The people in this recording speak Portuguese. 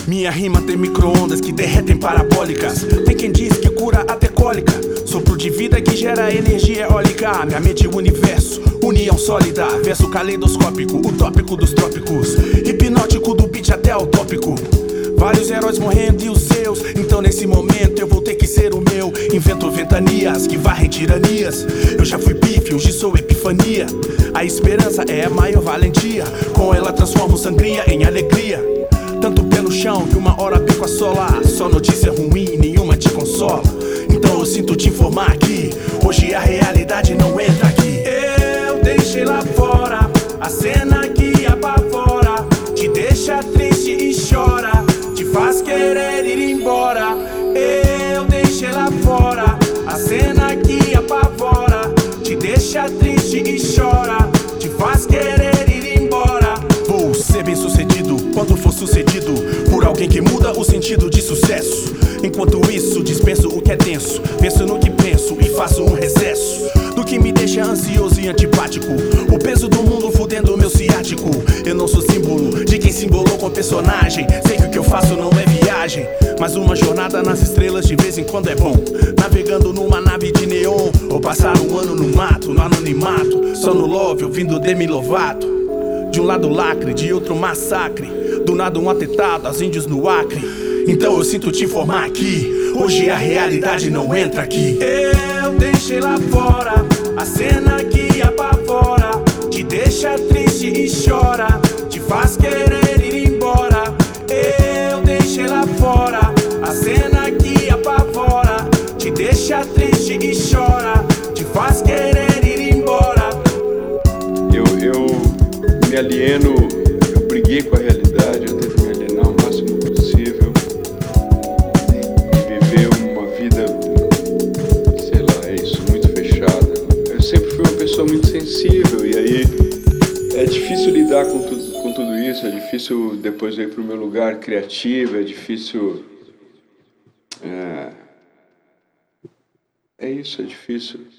Minha rima tem micro-ondas que derretem parabólicas. Tem quem diz que cura até cólica. Sopro de vida que gera energia eólica. Minha mente o universo, união sólida. Verso caleidoscópico, utópico dos trópicos. Hipnótico do beat até o tópico. Vários heróis morrendo e os seus. Então nesse momento eu vou ter que ser o meu. Invento ventanias que varrem tiranias. Eu já fui bife, hoje sou epifania. A esperança é a maior valentia. Com ela transformo sangria em alegria. Tanto pé no chão que uma hora pico a sola. Só notícia ruim, nenhuma te consola. Então eu sinto te informar que hoje a realidade não entra aqui. Eu deixei lá fora a cena que apavora. Te deixa triste e chora, te faz querer ir embora. Eu deixei lá fora a cena que apavora. Te deixa triste e chora, te faz querer ir embora. Vou ser bem sucedido quando for sucedido por alguém que muda o sentido de sucesso. Enquanto isso dispenso o que é denso. Penso no que penso e faço um recesso do que me deixa ansioso e antipático. O peso do mundo fudendo o meu ciático. Eu não sou símbolo de quem simbolou com personagem. Sei que o que eu faço não é viagem, mas uma jornada nas estrelas de vez em quando é bom. Navegando numa nave de neon, ou passar um ano no mato, no anonimato. Só no love, ouvindo Demi Lovato. De um lado lacre, de outro massacre. Do nada um atentado aos índios no Acre. Então eu sinto te informar que hoje a realidade não entra aqui. Eu deixei lá fora a cena que apavora. Te deixa triste e chora, te faz querer ir embora. Eu deixei lá fora a cena que apavora. Te deixa triste e chora, te faz querer ir embora. Eu me alieno, eu briguei com a realidade, eu tento me alienar o máximo possível e viver uma vida, sei lá, é isso, muito fechada. Eu sempre fui uma pessoa muito sensível e aí é difícil lidar com tudo isso, é difícil depois ir para o meu lugar criativo, é difícil... É isso, é difícil.